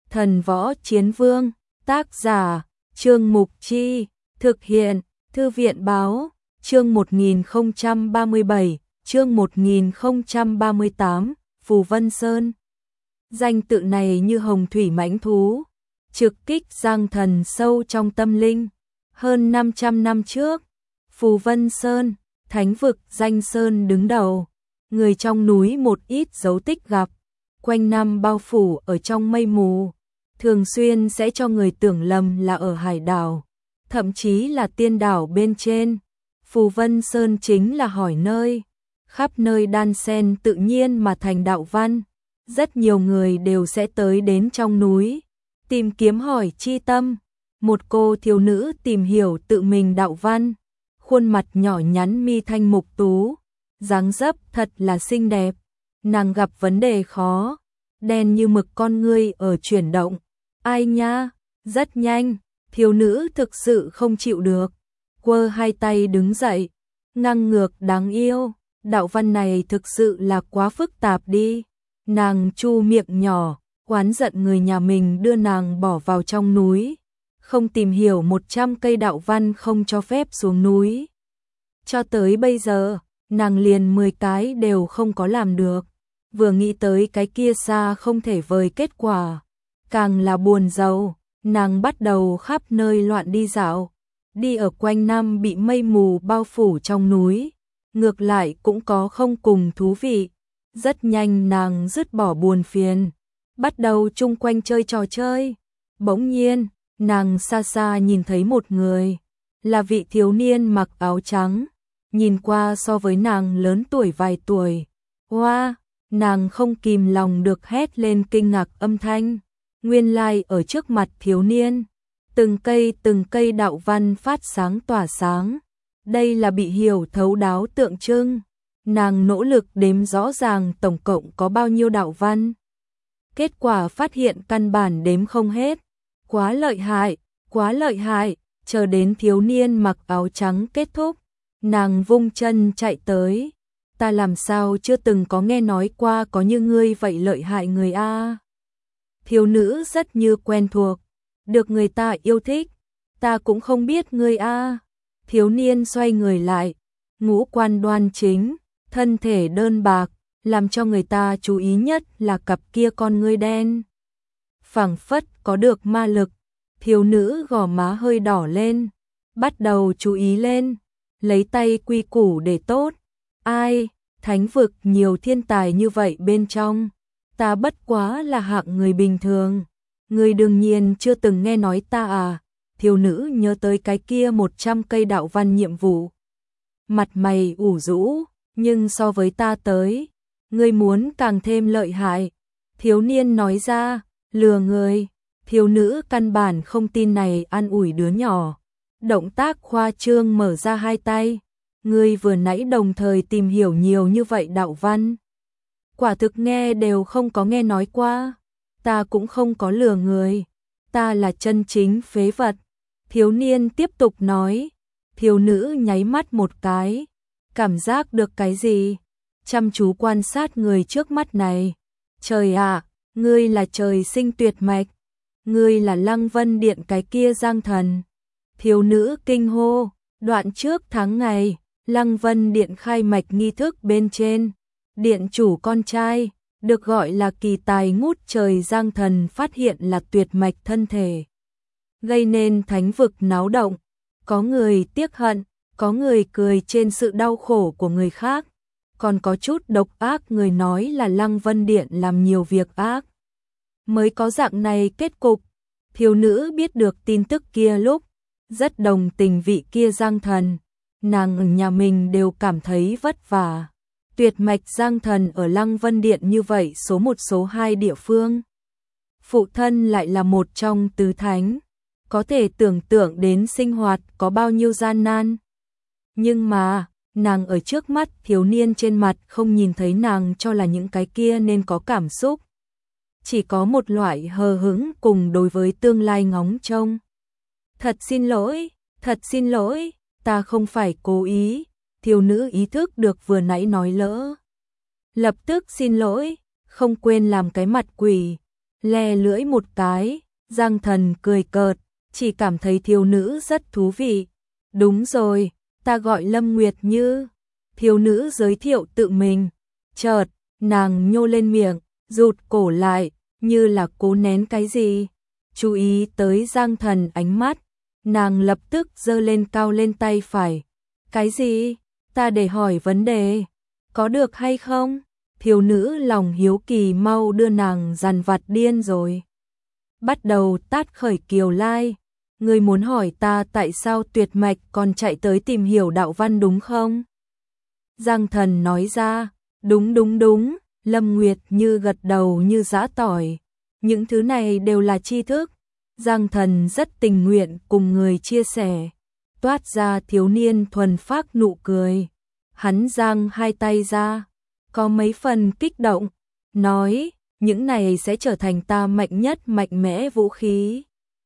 Thần Võ Chiến Vương, tác giả, Trương Mục Chi, thực hiện, Thư viện Báo, chương 1037, chương 1038, Phù Vân Sơn. Danh tự này như hồng thủy mãnh thú, trực kích giang thần sâu trong tâm linh. Hơn 500 năm trước, Phù Vân Sơn, thánh vực danh sơn đứng đầu, người trong núi một ít dấu tích gặp, quanh năm bao phủ ở trong mây mù, thường xuyên sẽ cho người tưởng lầm là ở hải đảo, thậm chí là tiên đảo bên trên. Phù Vân Sơn chính là hỏi nơi, khắp nơi đan xen tự nhiên mà thành đạo văn, rất nhiều người đều sẽ tới đến trong núi, tìm kiếm hỏi chi tâm. Một cô thiếu nữ tìm hiểu tự mình đạo văn, khuôn mặt nhỏ nhắn mi thanh mục tú, dáng dấp thật là xinh đẹp. Nàng gặp vấn đề khó, đen như mực con ngươi ở chuyển động. Ai nha, rất nhanh, thiếu nữ thực sự không chịu được, quơ hai tay đứng dậy, ngang ngược đáng yêu, đạo văn này thực sự là quá phức tạp đi. Nàng chu miệng nhỏ, oán giận người nhà mình đưa nàng bỏ vào trong núi, không tìm hiểu 100 cây đạo văn không cho phép xuống núi. Cho tới bây giờ, nàng liền 10 cái đều không có làm được, vừa nghĩ tới cái kia xa không thể vời kết quả, càng là buồn rầu. Nàng bắt đầu khắp nơi loạn đi dạo, đi ở quanh năm bị mây mù bao phủ trong núi, ngược lại cũng có không cùng thú vị. Rất nhanh nàng dứt bỏ buồn phiền, bắt đầu chung quanh chơi trò chơi. Bỗng nhiên, nàng xa xa nhìn thấy một người, là vị thiếu niên mặc áo trắng, nhìn qua so với nàng lớn tuổi vài tuổi. Wow, nàng không kìm lòng được hét lên kinh ngạc âm thanh. Nguyên lai ở trước mặt thiếu niên, từng cây đạo văn phát sáng tỏa sáng. Đây là bị hiểu thấu đáo tượng trưng. Nàng nỗ lực đếm rõ ràng tổng cộng có bao nhiêu đạo văn. Kết quả phát hiện căn bản đếm không hết. Quá lợi hại, quá lợi hại. Chờ đến thiếu niên mặc áo trắng kết thúc, nàng vung chân chạy tới. Ta làm sao chưa từng có nghe nói qua có như ngươi vậy lợi hại người a. Thiếu nữ rất như quen thuộc, được người ta yêu thích. Ta cũng không biết ngươi a. Thiếu niên xoay người lại, ngũ quan đoan chính, thân thể đơn bạc, làm cho người ta chú ý nhất là cặp kia con ngươi đen, phảng phất có được ma lực. Thiếu nữ gò má hơi đỏ lên, bắt đầu chú ý lên, lấy tay quy củ để tốt. Ai, thánh vực nhiều thiên tài như vậy bên trong, ta bất quá là hạng người bình thường, người đương nhiên chưa từng nghe nói ta à. Thiếu nữ nhớ tới cái kia 100 cây đạo văn nhiệm vụ, mặt mày ủ rũ, nhưng so với ta tới, ngươi muốn càng thêm lợi hại. Thiếu niên nói ra, lừa người. Thiếu nữ căn bản không tin này an ủi đứa nhỏ, động tác khoa trương mở ra hai tay. Ngươi vừa nãy đồng thời tìm hiểu nhiều như vậy đạo văn, quả thực nghe đều không có nghe nói qua. Ta cũng không có lừa người, ta là chân chính phế vật. Thiếu niên tiếp tục nói. Thiếu nữ nháy mắt một cái, cảm giác được cái gì, chăm chú quan sát người trước mắt này. Trời ạ, ngươi là trời sinh tuyệt mạch, ngươi là Lăng Vân Điện cái kia Giang Thần. Thiếu nữ kinh hô. Đoạn trước tháng ngày, Lăng Vân Điện khai mạch nghi thức bên trên, điện chủ con trai, được gọi là kỳ tài ngút trời Giang Thần phát hiện là tuyệt mạch thân thể, gây nên thánh vực náo động. Có người tiếc hận, có người cười trên sự đau khổ của người khác, còn có chút độc ác người nói là Lăng Vân Điện làm nhiều việc ác mới có dạng này kết cục. Thiếu nữ biết được tin tức kia lúc, rất đồng tình vị kia Giang Thần. Nàng ở nhà mình đều cảm thấy vất vả. Tuyệt mạch Giang Thần ở Lăng Vân Điện như vậy số 1 số 2 địa phương. Phụ thân lại là một trong tứ thánh, có thể tưởng tượng đến sinh hoạt có bao nhiêu gian nan. Nhưng mà, nàng ở trước mắt thiếu niên trên mặt không nhìn thấy nàng cho là những cái kia nên có cảm xúc. Chỉ có một loại hờ hững cùng đối với tương lai ngóng trông. Thật xin lỗi, ta không phải cố ý. Thiếu nữ ý thức được vừa nãy nói lỡ, lập tức xin lỗi, không quên làm cái mặt quỷ. le lưỡi một cái, Giang Thần cười cợt, chỉ cảm thấy thiếu nữ rất thú vị. Đúng rồi, ta gọi Lâm Nguyệt Như. Thiếu nữ giới thiệu tự mình. Chợt, nàng nhô lên miệng, rụt cổ lại, như là cố nén cái gì. Chú ý tới Giang Thần ánh mắt, nàng lập tức giơ lên cao lên tay phải. Cái gì? Ta để hỏi vấn đề. Có được hay không? Thiếu nữ lòng hiếu kỳ mau đưa nàng dằn vặt điên rồi. Bắt đầu tát khởi Kiều Lai. Ngươi muốn hỏi ta tại sao Tuyệt Mạch còn chạy tới tìm hiểu đạo văn đúng không? Giang Thần nói ra, đúng. Lâm Nguyệt Như gật đầu như giã tỏi. Những thứ này đều là tri thức. Giang Thần rất tình nguyện cùng người chia sẻ. Toát ra thiếu niên thuần phác nụ cười. Hắn giang hai tay ra, có mấy phần kích động, nói, những này sẽ trở thành ta mạnh nhất mạnh mẽ vũ khí.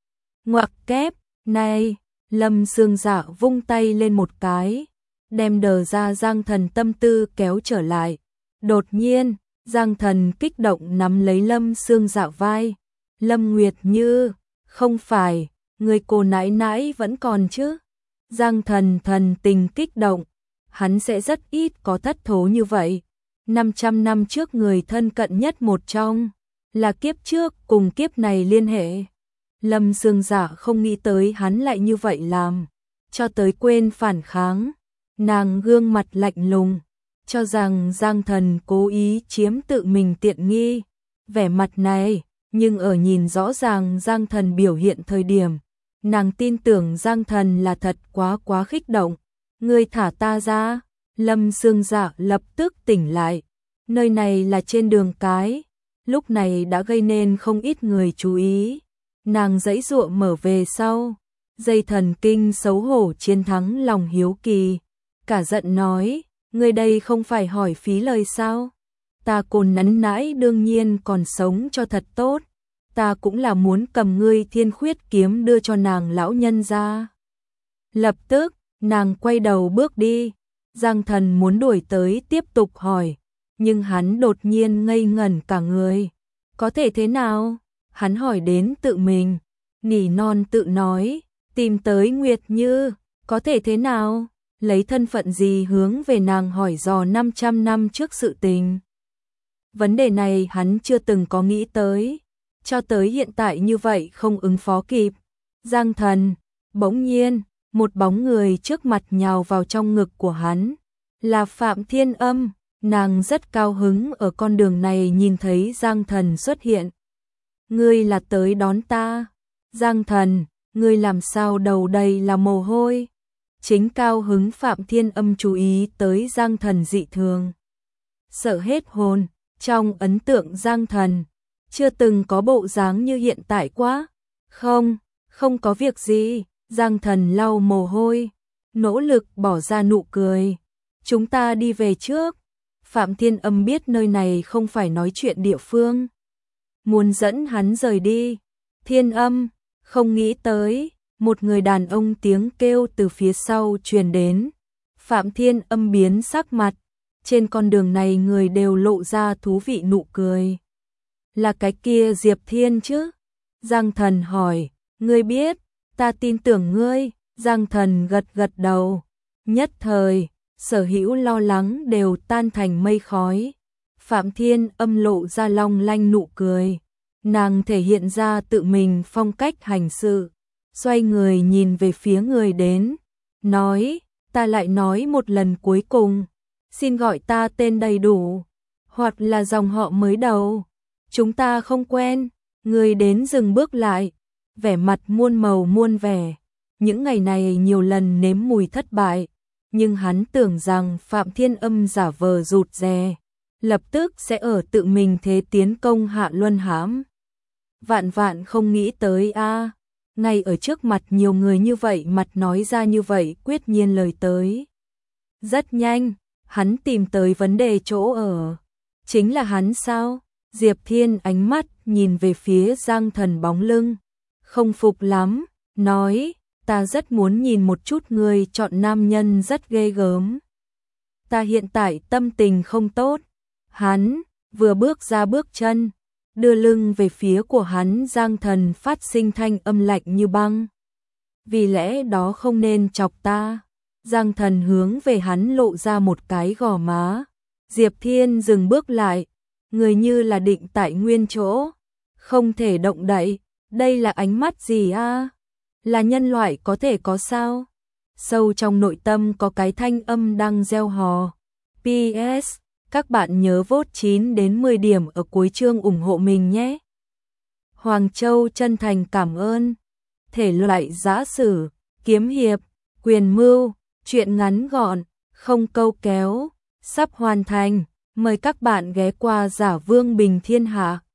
Ngoặc kép, này, Lâm Sương Dạ vung tay lên một cái, đem đờ ra Giang Thần tâm tư kéo trở lại. Đột nhiên, Giang Thần kích động nắm lấy Lâm Sương Dạ vai. Lâm Nguyệt Như, không phải, người cô nãi nãi vẫn còn chứ? Giang Thần thần tình kích động, hắn sẽ rất ít có thất thố như vậy. 500 năm trước người thân cận nhất một trong, là kiếp trước cùng kiếp này liên hệ. Lâm Sương Dạ không nghĩ tới hắn lại như vậy làm, cho tới quên phản kháng. Nàng gương mặt lạnh lùng, cho rằng Giang Thần cố ý chiếm tự mình tiện nghi. Vẻ mặt này, nhưng ở nhìn rõ ràng Giang Thần biểu hiện thời điểm, nàng tin tưởng Giang Thần là thật quá kích động. Ngươi thả ta ra. Lâm Sương Dạ lập tức tỉnh lại. Nơi này là trên đường cái, lúc này đã gây nên không ít người chú ý. Nàng giãy giụa mở về sau, dây thần kinh xấu hổ chiến thắng lòng hiếu kỳ, cả giận nói, ngươi đây không phải hỏi phí lời sao? Ta Côn nắn nãi đương nhiên còn sống cho thật tốt, ta cũng là muốn cầm ngươi Thiên Khuyết kiếm đưa cho nàng lão nhân ra. Lập tức, nàng quay đầu bước đi. Giang Thần muốn đuổi tới tiếp tục hỏi, nhưng hắn đột nhiên ngây ngẩn cả người. Có thể thế nào? Hắn hỏi đến tự mình, nỉ non tự nói, tìm tới Nguyệt Như, có thể thế nào? Lấy thân phận gì hướng về nàng hỏi dò 500 năm trước sự tình? Vấn đề này hắn chưa từng có nghĩ tới, cho tới hiện tại như vậy không ứng phó kịp. Giang Thần, bỗng nhiên, một bóng người trước mặt nhào vào trong ngực của hắn, là Phạm Thiên Âm. Nàng rất cao hứng ở con đường này nhìn thấy Giang Thần xuất hiện. Ngươi là tới đón ta? Giang Thần, ngươi làm sao đầu đầy là mồ hôi? Chính cao hứng Phạm Thiên Âm chú ý tới Giang Thần dị thường, sợ hết hồn. Trong ấn tượng Giang Thần chưa từng có bộ dáng như hiện tại quá. Không có việc gì. Giang Thần lau mồ hôi, nỗ lực bỏ ra nụ cười. Chúng ta đi về trước. Phạm Thiên Âm biết nơi này không phải nói chuyện địa phương, muốn dẫn hắn rời đi. Thiên Âm, không nghĩ tới, một người đàn ông tiếng kêu từ phía sau truyền đến. Phạm Thiên Âm biến sắc mặt, trên con đường này người đều lộ ra thú vị nụ cười. Là cái kia Diệp Thiên chứ? Giang Thần hỏi, ngươi biết, ta tin tưởng ngươi. Giang Thần gật đầu, nhất thời, sở hữu lo lắng đều tan thành mây khói. Phạm Thiên Âm lộ ra long lanh nụ cười, nàng thể hiện ra tự mình phong cách hành sự, xoay người nhìn về phía người đến, nói, ta lại nói một lần cuối cùng, xin gọi ta tên đầy đủ, hoặc là dòng họ mới đầu, chúng ta không quen. Người đến dừng bước lại, vẻ mặt muôn màu muôn vẻ. Những ngày này nhiều lần nếm mùi thất bại, nhưng hắn tưởng rằng Phạm Thiên Âm giả vờ rụt rè, lập tức sẽ ở tự mình thế tiến công hạ luân hãm. Vạn không nghĩ tới a, ngay ở trước mặt nhiều người như vậy mặt nói ra như vậy quyết nhiên lời tới. Rất nhanh, hắn tìm tới vấn đề chỗ ở. Chính là hắn sao? Diệp Thiên ánh mắt nhìn về phía Giang Thần bóng lưng, không phục lắm, nói, ta rất muốn nhìn một chút người chọn nam nhân rất ghê gớm. Ta hiện tại tâm tình không tốt. Hắn vừa bước ra bước chân, đưa lưng về phía của hắn. Giang Thần phát sinh thanh âm lạnh như băng. Vì lẽ đó không nên chọc ta. Giang Thần hướng về hắn lộ ra một cái gò má. Diệp Thiên dừng bước lại, người như là định tại nguyên chỗ, không thể động đậy. Đây là ánh mắt gì a? Là nhân loại có thể có sao? Sâu trong nội tâm có cái thanh âm đang gieo hò. PS, các bạn nhớ vote 9 đến 10 điểm ở cuối chương ủng hộ mình nhé. Hoàng Châu chân thành cảm ơn. Thể loại giã sử, kiếm hiệp, quyền mưu, truyện ngắn gọn, không câu kéo, sắp hoàn thành. Mời các bạn ghé qua Giả Vương Bình Thiên Hạ.